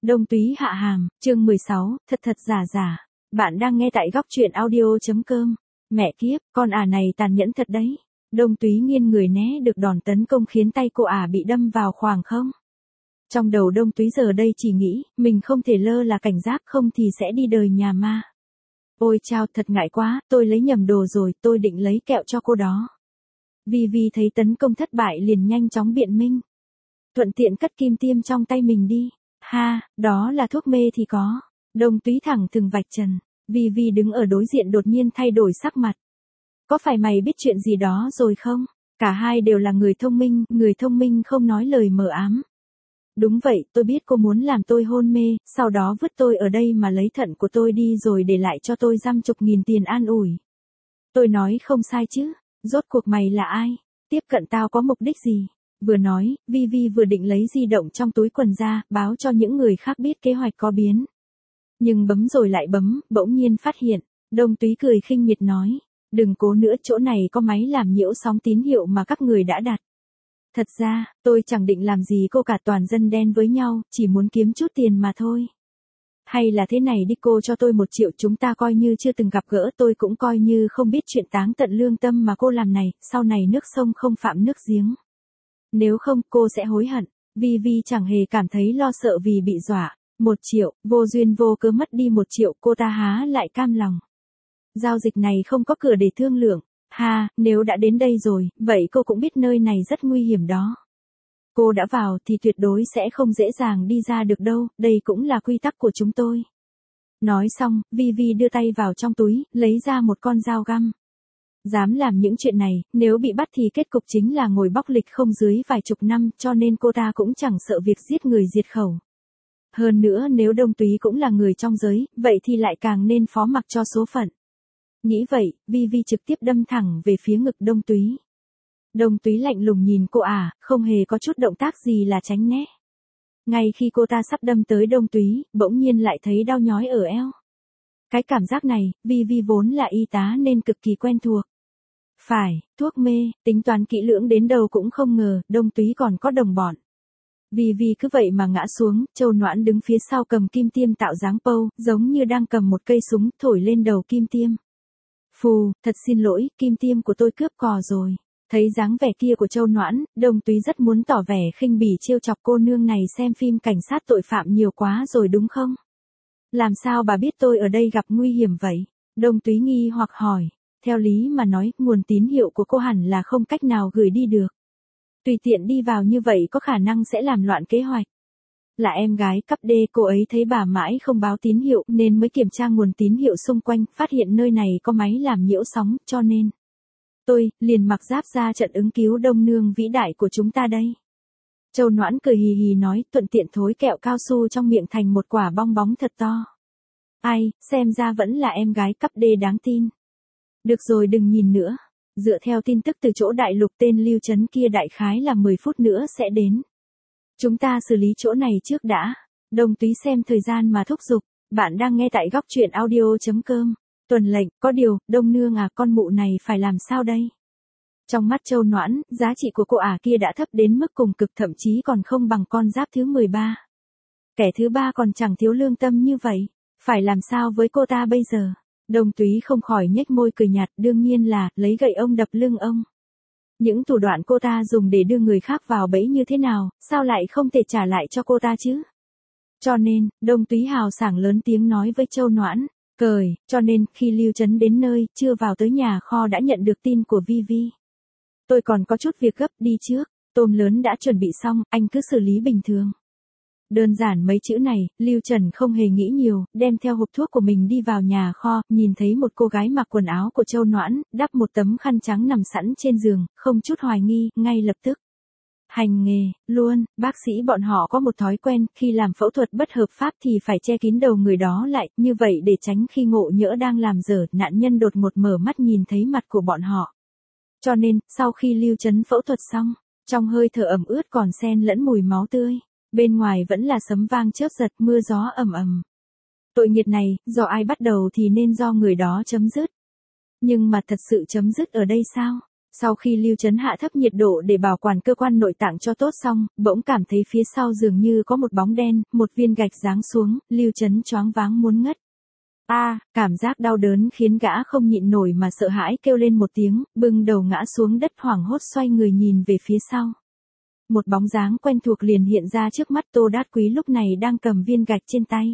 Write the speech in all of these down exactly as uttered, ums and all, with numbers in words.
Đông Túy hạ hàm, chương mười sáu, thật thật giả giả. Bạn đang nghe tại góc truyện audio.com. Mẹ kiếp, con ả này tàn nhẫn thật đấy. Đông Túy nghiêng người né được đòn tấn công khiến tay cô ả bị đâm vào khoảng không. Trong đầu Đông Túy giờ đây chỉ nghĩ, mình không thể lơ là cảnh giác không thì sẽ đi đời nhà ma. Ôi chao, thật ngại quá, tôi lấy nhầm đồ rồi, tôi định lấy kẹo cho cô đó. Vi Vi thấy tấn công thất bại liền nhanh chóng biện minh. Thuận tiện cất kim tiêm trong tay mình đi. Ha, đó là thuốc mê thì có. Đông Túy thẳng thừng vạch trần. Vi Vi đứng ở đối diện đột nhiên thay đổi sắc mặt. Có phải mày biết chuyện gì đó rồi không? Cả hai đều là người thông minh, người thông minh không nói lời mờ ám. Đúng vậy, tôi biết cô muốn làm tôi hôn mê, sau đó vứt tôi ở đây mà lấy thận của tôi đi rồi để lại cho tôi dăm chục nghìn tiền an ủi. Tôi nói không sai chứ, rốt cuộc mày là ai? Tiếp cận tao có mục đích gì? Vừa nói, Vi Vi vừa định lấy di động trong túi quần ra, báo cho những người khác biết kế hoạch có biến. Nhưng bấm rồi lại bấm, bỗng nhiên phát hiện, Đông Túy cười khinh miệt nói, đừng cố nữa, chỗ này có máy làm nhiễu sóng tín hiệu mà các người đã đặt. Thật ra, tôi chẳng định làm gì cô cả, toàn dân đen với nhau, chỉ muốn kiếm chút tiền mà thôi. Hay là thế này đi, cô cho tôi một triệu, chúng ta coi như chưa từng gặp gỡ, tôi cũng coi như không biết chuyện táng tận lương tâm mà cô làm này, sau này nước sông không phạm nước giếng. Nếu không, cô sẽ hối hận. Vi Vi chẳng hề cảm thấy lo sợ vì bị dọa. Một triệu, vô duyên vô cớ mất đi một triệu, cô ta há lại cam lòng. Giao dịch này không có cửa để thương lượng. Ha, nếu đã đến đây rồi, vậy cô cũng biết nơi này rất nguy hiểm đó. Cô đã vào thì tuyệt đối sẽ không dễ dàng đi ra được đâu, đây cũng là quy tắc của chúng tôi. Nói xong, Vi Vi đưa tay vào trong túi, lấy ra một con dao găm. Dám làm những chuyện này, nếu bị bắt thì kết cục chính là ngồi bóc lịch không dưới vài chục năm, cho nên cô ta cũng chẳng sợ việc giết người diệt khẩu. Hơn nữa nếu Đông Túy cũng là người trong giới, vậy thì lại càng nên phó mặc cho số phận. Nghĩ vậy, Vi Vi trực tiếp đâm thẳng về phía ngực Đông Túy. Đông Túy lạnh lùng nhìn cô ả, không hề có chút động tác gì là tránh né. Ngay khi cô ta sắp đâm tới Đông Túy, bỗng nhiên lại thấy đau nhói ở eo. Cái cảm giác này, Vi Vi vốn là y tá nên cực kỳ quen thuộc. Phải, thuốc mê, tính toán kỹ lưỡng đến đâu cũng không ngờ, Đông Túy còn có đồng bọn. Vi Vi cứ vậy mà ngã xuống, Châu Noãn đứng phía sau cầm kim tiêm tạo dáng pâu, giống như đang cầm một cây súng, thổi lên đầu kim tiêm. Phù, thật xin lỗi, kim tiêm của tôi cướp cò rồi. Thấy dáng vẻ kia của Châu Noãn, Đông Túy rất muốn tỏ vẻ khinh bỉ trêu chọc cô nương này, xem phim cảnh sát tội phạm nhiều quá rồi đúng không? Làm sao bà biết tôi ở đây gặp nguy hiểm vậy? Đông Túy nghi hoặc hỏi. Theo lý mà nói, nguồn tín hiệu của cô hẳn là không cách nào gửi đi được. Tùy tiện đi vào như vậy có khả năng sẽ làm loạn kế hoạch. Là em gái cấp D, cô ấy thấy bà mãi không báo tín hiệu nên mới kiểm tra nguồn tín hiệu xung quanh, phát hiện nơi này có máy làm nhiễu sóng, cho nên tôi liền mặc giáp ra trận ứng cứu Đông nương vĩ đại của chúng ta đây. Châu Noãn cười hì hì nói, thuận tiện thối kẹo cao su trong miệng thành một quả bong bóng thật to. Ai, xem ra vẫn là em gái cấp D đáng tin. Được rồi, đừng nhìn nữa. Dựa theo tin tức từ chỗ đại lục, tên Lưu Trấn kia đại khái là mười phút nữa sẽ đến. Chúng ta xử lý chỗ này trước đã. Đông Túy xem thời gian mà thúc giục. Bạn đang nghe tại góc truyện audio.com. Tuần lệnh, có điều, Đông nương à, con mụ này phải làm sao đây? Trong mắt Châu Noãn, giá trị của cô ả kia đã thấp đến mức cùng cực, thậm chí còn không bằng con giáp thứ mười ba. Kẻ thứ ba còn chẳng thiếu lương tâm như vậy. Phải làm sao với cô ta bây giờ? Đông Túy không khỏi nhếch môi cười nhạt, đương nhiên là, lấy gậy ông đập lưng ông. Những thủ đoạn cô ta dùng để đưa người khác vào bẫy như thế nào, sao lại không thể trả lại cho cô ta chứ? Cho nên, Đông Túy hào sảng lớn tiếng nói với Châu Noãn, cười, cho nên, khi Lưu Trấn đến nơi, chưa vào tới nhà kho đã nhận được tin của Vi Vi. Tôi còn có chút việc gấp, đi trước, tôm lớn đã chuẩn bị xong, anh cứ xử lý bình thường. Đơn giản mấy chữ này, Lưu Trần không hề nghĩ nhiều, đem theo hộp thuốc của mình đi vào nhà kho, nhìn thấy một cô gái mặc quần áo của Châu Noãn, đắp một tấm khăn trắng nằm sẵn trên giường, không chút hoài nghi, ngay lập tức hành nghề luôn. Bác sĩ bọn họ có một thói quen, khi làm phẫu thuật bất hợp pháp thì phải che kín đầu người đó lại, như vậy để tránh khi ngộ nhỡ đang làm dở, nạn nhân đột ngột mở mắt nhìn thấy mặt của bọn họ. Cho nên, sau khi Lưu Trấn phẫu thuật xong, trong hơi thở ẩm ướt còn xen lẫn mùi máu tươi. Bên ngoài vẫn là sấm vang chớp giật, mưa gió ầm ầm. Tội nghiệt này, do ai bắt đầu thì nên do người đó chấm dứt. Nhưng mà thật sự chấm dứt ở đây sao? Sau khi Lưu Chấn hạ thấp nhiệt độ để bảo quản cơ quan nội tạng cho tốt xong, bỗng cảm thấy phía sau dường như có một bóng đen, một viên gạch giáng xuống, Lưu Chấn choáng váng muốn ngất. A, à, cảm giác đau đớn khiến gã không nhịn nổi mà sợ hãi kêu lên một tiếng, bưng đầu ngã xuống đất hoảng hốt xoay người nhìn về phía sau. Một bóng dáng quen thuộc liền hiện ra trước mắt Tô Đát Quý lúc này đang cầm viên gạch trên tay.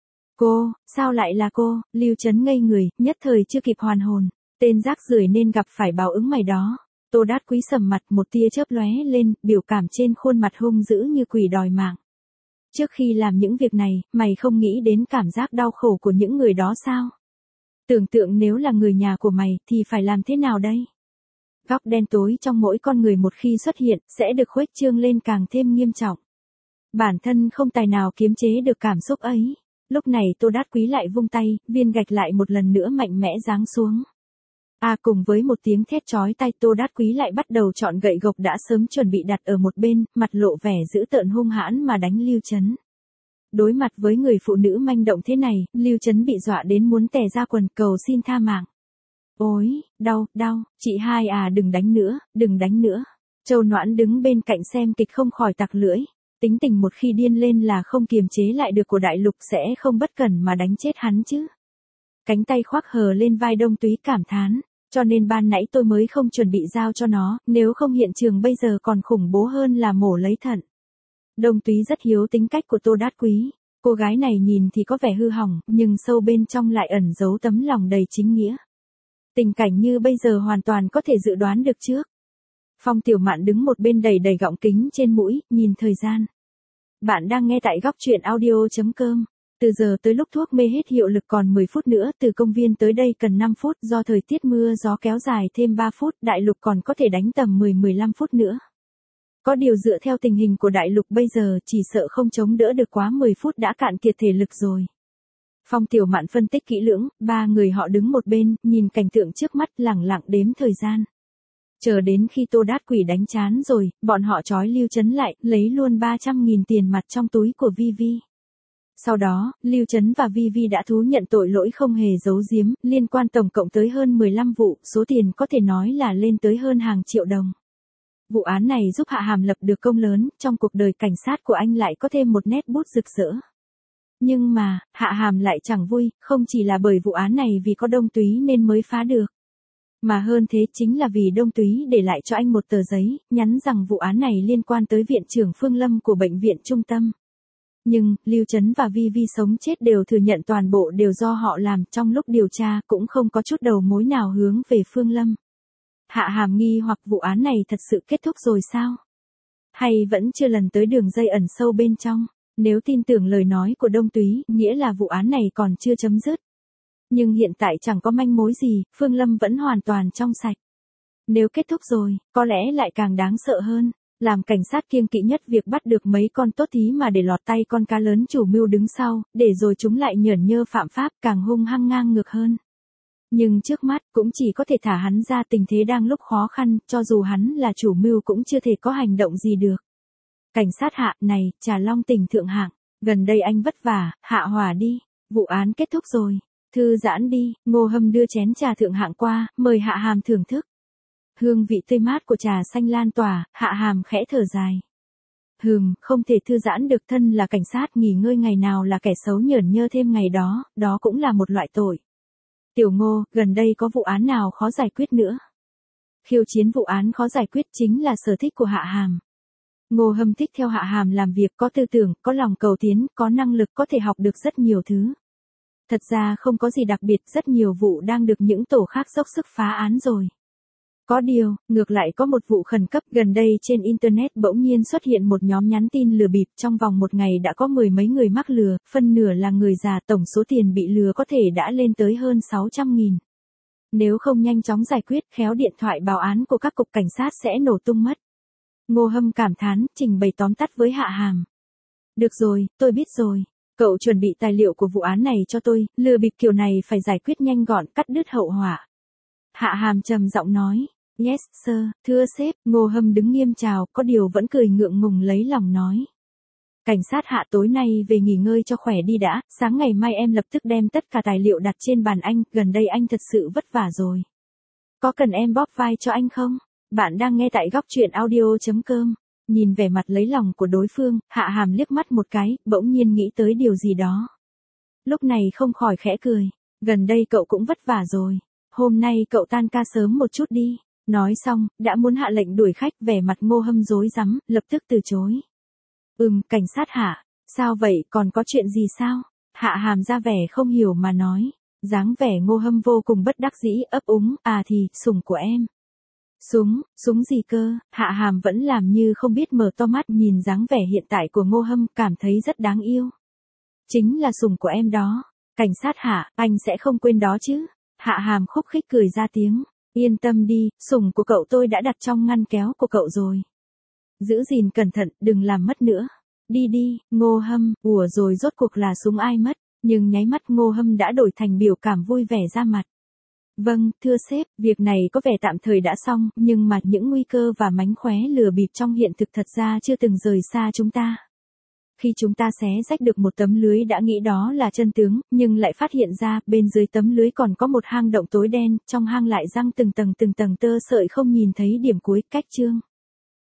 Cô, sao lại là cô? Lưu Chấn ngây người, nhất thời chưa kịp hoàn hồn. Tên rác rưởi nên gặp phải báo ứng mày đó. Tô Đát Quý sầm mặt, một tia chớp lóe lên, biểu cảm trên khuôn mặt hung dữ như quỷ đòi mạng. Trước khi làm những việc này, mày không nghĩ đến cảm giác đau khổ của những người đó sao? Tưởng tượng nếu là người nhà của mày thì phải làm thế nào đây? Góc đen tối trong mỗi con người một khi xuất hiện sẽ được khuếch trương lên càng thêm nghiêm trọng. Bản thân không tài nào kiềm chế được cảm xúc ấy. Lúc này Tô Đát Quý lại vung tay, viên gạch lại một lần nữa mạnh mẽ giáng xuống. À, cùng với một tiếng thét chói tai, Tô Đát Quý lại bắt đầu chọn gậy gộc đã sớm chuẩn bị đặt ở một bên, mặt lộ vẻ dữ tợn hung hãn mà đánh Lưu Chấn. Đối mặt với người phụ nữ manh động thế này, Lưu Chấn bị dọa đến muốn tè ra quần, cầu xin tha mạng. Ôi, đau, đau, chị hai à, đừng đánh nữa, đừng đánh nữa. Châu Noãn đứng bên cạnh xem kịch không khỏi tặc lưỡi. Tính tình một khi điên lên là không kiềm chế lại được của Đại Lục, sẽ không bất cẩn mà đánh chết hắn chứ. Cánh tay khoác hờ lên vai Đông Túy cảm thán, cho nên ban nãy tôi mới không chuẩn bị giao cho nó, nếu không hiện trường bây giờ còn khủng bố hơn là mổ lấy thận. Đông Túy rất hiếu tính cách của Tô Đát Quý, cô gái này nhìn thì có vẻ hư hỏng, nhưng sâu bên trong lại ẩn giấu tấm lòng đầy chính nghĩa. Tình cảnh như bây giờ hoàn toàn có thể dự đoán được trước. Phong Tiểu Mạn đứng một bên đầy đầy gọng kính trên mũi, nhìn thời gian. Bạn đang nghe tại góc truyện audio chấm com. Từ giờ tới lúc thuốc mê hết hiệu lực còn mười phút nữa, từ công viên tới đây cần năm phút, do thời tiết mưa gió kéo dài thêm ba phút, Đại Lục còn có thể đánh tầm mười đến mười lăm phút nữa. Có điều dựa theo tình hình của Đại Lục bây giờ chỉ sợ không chống đỡ được quá mười phút đã cạn kiệt thể lực rồi. Phong Tiểu Mạn phân tích kỹ lưỡng, ba người họ đứng một bên, nhìn cảnh tượng trước mắt lẳng lặng đếm thời gian. Chờ đến khi Tô Đát Quỷ đánh chán rồi, bọn họ trói Lưu Chấn lại, lấy luôn ba trăm nghìn tiền mặt trong túi của Vi Vi. Sau đó, Lưu Chấn và Vi Vi đã thú nhận tội lỗi không hề giấu giếm, liên quan tổng cộng tới hơn mười lăm vụ, số tiền có thể nói là lên tới hơn hàng triệu đồng. Vụ án này giúp Hạ Hàm lập được công lớn, trong cuộc đời cảnh sát của anh lại có thêm một nét bút rực rỡ. Nhưng mà, Hạ Hàm lại chẳng vui, không chỉ là bởi vụ án này vì có Đông Túy nên mới phá được. Mà hơn thế chính là vì Đông Túy để lại cho anh một tờ giấy, nhắn rằng vụ án này liên quan tới viện trưởng Phương Lâm của bệnh viện trung tâm. Nhưng, Lưu Chấn và Vi Vi sống chết đều thừa nhận toàn bộ đều do họ làm, trong lúc điều tra cũng không có chút đầu mối nào hướng về Phương Lâm. Hạ Hàm nghi hoặc vụ án này thật sự kết thúc rồi sao? Hay vẫn chưa lần tới đường dây ẩn sâu bên trong? Nếu tin tưởng lời nói của Đông Túy, nghĩa là vụ án này còn chưa chấm dứt. Nhưng hiện tại chẳng có manh mối gì, Phương Lâm vẫn hoàn toàn trong sạch. Nếu kết thúc rồi, có lẽ lại càng đáng sợ hơn. Làm cảnh sát kiêng kỵ nhất việc bắt được mấy con tốt thí mà để lọt tay con cá lớn chủ mưu đứng sau, để rồi chúng lại nhởn nhơ phạm pháp, càng hung hăng ngang ngược hơn. Nhưng trước mắt cũng chỉ có thể thả hắn ra, tình thế đang lúc khó khăn, cho dù hắn là chủ mưu cũng chưa thể có hành động gì được. Cảnh sát Hạ, này, Trà Long tỉnh thượng hạng, gần đây anh vất vả, hạ hỏa đi, vụ án kết thúc rồi, thư giãn đi. Ngô Hâm đưa chén trà thượng hạng qua, mời Hạ Hàm thưởng thức. Hương vị tươi mát của trà xanh lan tỏa, Hạ Hàm khẽ thở dài. Hừm, không thể thư giãn được, thân là cảnh sát nghỉ ngơi ngày nào là kẻ xấu nhởn nhơ thêm ngày đó, đó cũng là một loại tội. Tiểu Ngô, gần đây có vụ án nào khó giải quyết nữa? Khiêu chiến vụ án khó giải quyết chính là sở thích của Hạ Hàm. Ngô Hâm thích theo Hạ Hàm làm việc, có tư tưởng, có lòng cầu tiến, có năng lực, có thể học được rất nhiều thứ. Thật ra không có gì đặc biệt, rất nhiều vụ đang được những tổ khác dốc sức phá án rồi. Có điều, ngược lại có một vụ khẩn cấp gần đây trên Internet bỗng nhiên xuất hiện một nhóm nhắn tin lừa bịp, trong vòng một ngày đã có mười mấy người mắc lừa, phân nửa là người già, tổng số tiền bị lừa có thể đã lên tới hơn sáu trăm nghìn. Nếu không nhanh chóng giải quyết, khéo điện thoại báo án của các cục cảnh sát sẽ nổ tung mất. Ngô Hâm cảm thán, trình bày tóm tắt với Hạ Hàm. Được rồi, tôi biết rồi. Cậu chuẩn bị tài liệu của vụ án này cho tôi, lừa bịp kiểu này phải giải quyết nhanh gọn, cắt đứt hậu họa. Hạ Hàm trầm giọng nói. Yes, sir, thưa sếp. Ngô Hâm đứng nghiêm chào, có điều vẫn cười ngượng ngùng lấy lòng nói. Cảnh sát Hạ, tối nay về nghỉ ngơi cho khỏe đi đã, sáng ngày mai em lập tức đem tất cả tài liệu đặt trên bàn anh, gần đây anh thật sự vất vả rồi. Có cần em bóp vai cho anh không? Bạn đang nghe tại góc chuyện audio chấm com. Nhìn vẻ mặt lấy lòng của đối phương, Hạ Hàm liếc mắt một cái, bỗng nhiên nghĩ tới điều gì đó. Lúc này không khỏi khẽ cười. Gần đây cậu cũng vất vả rồi. Hôm nay cậu tan ca sớm một chút đi. Nói xong, đã muốn hạ lệnh đuổi khách, vẻ mặt Ngô Hâm rối rắm, lập tức từ chối. Ừm, cảnh sát Hạ. Sao vậy, còn có chuyện gì sao? Hạ Hàm ra vẻ không hiểu mà nói. Dáng vẻ Ngô Hâm vô cùng bất đắc dĩ, ấp úng, à thì, sủng của em. Súng, súng gì cơ? Hạ Hàm vẫn làm như không biết, mở to mắt nhìn dáng vẻ hiện tại của Ngô Hâm, cảm thấy rất đáng yêu. Chính là sủng của em đó. Cảnh sát Hạ, anh sẽ không quên đó chứ? Hạ Hàm khúc khích cười ra tiếng. Yên tâm đi, sủng của cậu tôi đã đặt trong ngăn kéo của cậu rồi. Giữ gìn cẩn thận, đừng làm mất nữa. Đi đi, Ngô Hâm, ủa rồi rốt cuộc là súng ai mất? Nhưng nháy mắt Ngô Hâm đã đổi thành biểu cảm vui vẻ ra mặt. Vâng, thưa sếp, việc này có vẻ tạm thời đã xong, nhưng mà những nguy cơ và mánh khóe lừa bịp trong hiện thực thật ra chưa từng rời xa chúng ta. Khi chúng ta xé rách được một tấm lưới đã nghĩ đó là chân tướng, nhưng lại phát hiện ra bên dưới tấm lưới còn có một hang động tối đen, trong hang lại răng từng tầng từng tầng tơ sợi không nhìn thấy điểm cuối. Cách chương